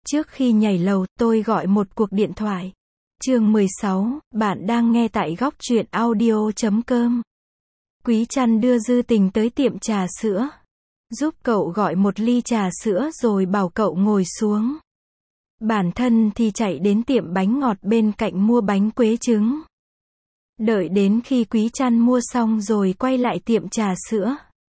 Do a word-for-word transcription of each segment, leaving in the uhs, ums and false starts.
Trước khi nhảy lầu, tôi gọi một cuộc điện thoại. Chương mười sáu, bạn đang nghe tại góc truyện audio chấm com. Quý Trăn đưa Dư Tình tới tiệm trà sữa. Giúp cậu gọi một ly trà sữa rồi bảo cậu ngồi xuống. Bản thân thì chạy đến tiệm bánh ngọt bên cạnh mua bánh quế trứng. Đợi đến khi Quý Trăn mua xong rồi quay lại tiệm trà sữa.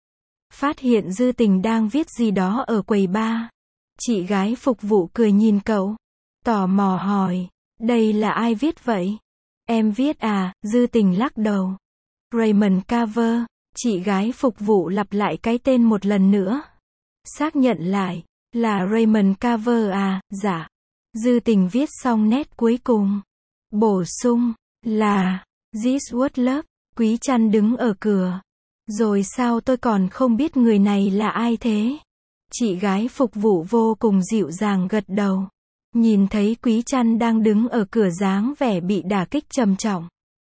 Phát hiện Dư Tình đang viết gì đó ở quầy bar. Chị gái phục vụ cười nhìn cậu. Tò mò hỏi, đây là ai viết vậy? Em viết à, Dư Tình lắc đầu. Raymond Carver. Chị gái phục vụ lặp lại cái tên một lần nữa. Xác nhận lại, là Raymond Carver à, dạ. Dư Tình viết xong nét cuối cùng. Bổ sung, là, This was love. Quý Trăn đứng ở cửa. Rồi sao tôi còn không biết người này là ai thế? Chị gái phục vụ vô cùng dịu dàng gật đầu. Nhìn thấy Quý Trăn đang đứng ở cửa dáng vẻ bị đả kích trầm trọng.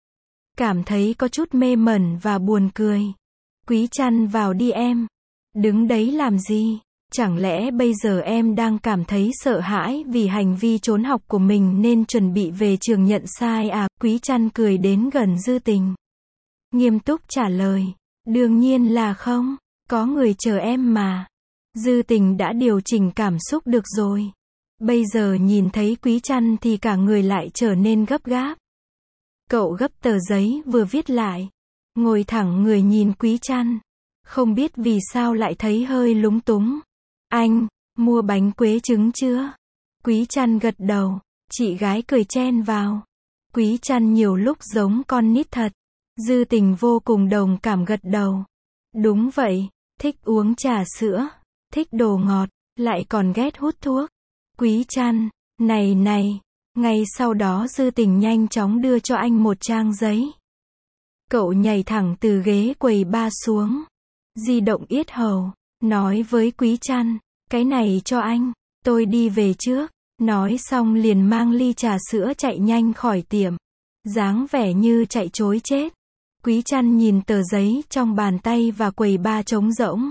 Cảm thấy có chút mê mẩn và buồn cười. Quý Trăn vào đi em. Đứng đấy làm gì? Chẳng lẽ bây giờ em đang cảm thấy sợ hãi vì hành vi trốn học của mình nên chuẩn bị về trường nhận sai à? Quý Trăn cười đến gần Dư Tình. Nghiêm túc trả lời. Đương nhiên là không. Có người chờ em mà. Dư Tình đã điều chỉnh cảm xúc được rồi. Bây giờ nhìn thấy Quý Trăn thì cả người lại trở nên gấp gáp. Cậu gấp tờ giấy vừa viết lại. Ngồi thẳng người nhìn Quý Trăn. Không biết vì sao lại thấy hơi lúng túng. Anh, mua bánh quế trứng chưa? Quý Trăn gật đầu. Chị gái cười chen vào. Quý Trăn nhiều lúc giống con nít thật. Dư Tình vô cùng đồng cảm gật đầu. Đúng vậy, thích uống trà sữa, thích đồ ngọt, lại còn ghét hút thuốc. Quý Trăn, này này. Ngay sau đó Dư Tình nhanh chóng đưa cho anh một trang giấy. Cậu nhảy thẳng từ ghế quầy bar xuống. Di động yết hầu, nói với Quý Trăn, cái này cho anh, tôi đi về trước. Nói xong liền mang ly trà sữa chạy nhanh khỏi tiệm. Dáng vẻ như chạy trối chết. Quý Trăn nhìn tờ giấy trong bàn tay và quầy bar trống rỗng.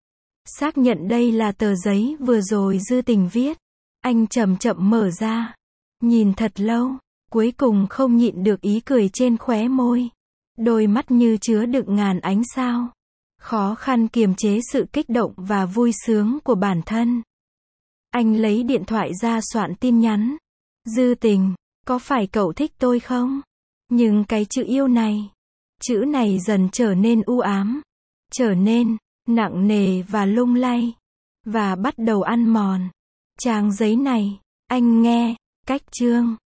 Xác nhận đây là tờ giấy vừa rồi Dư Tình viết. Anh chậm chậm mở ra. Nhìn thật lâu, cuối cùng không nhịn được ý cười trên khóe môi. Đôi mắt như chứa đựng ngàn ánh sao. Khó khăn kiềm chế sự kích động và vui sướng của bản thân. Anh lấy điện thoại ra soạn tin nhắn. Dư Tình, có phải cậu thích tôi không? Nhưng cái chữ yêu này, chữ này dần trở nên u ám, trở nên nặng nề và lung lay, và bắt đầu ăn mòn. Trang giấy này, anh nghe, cách chương.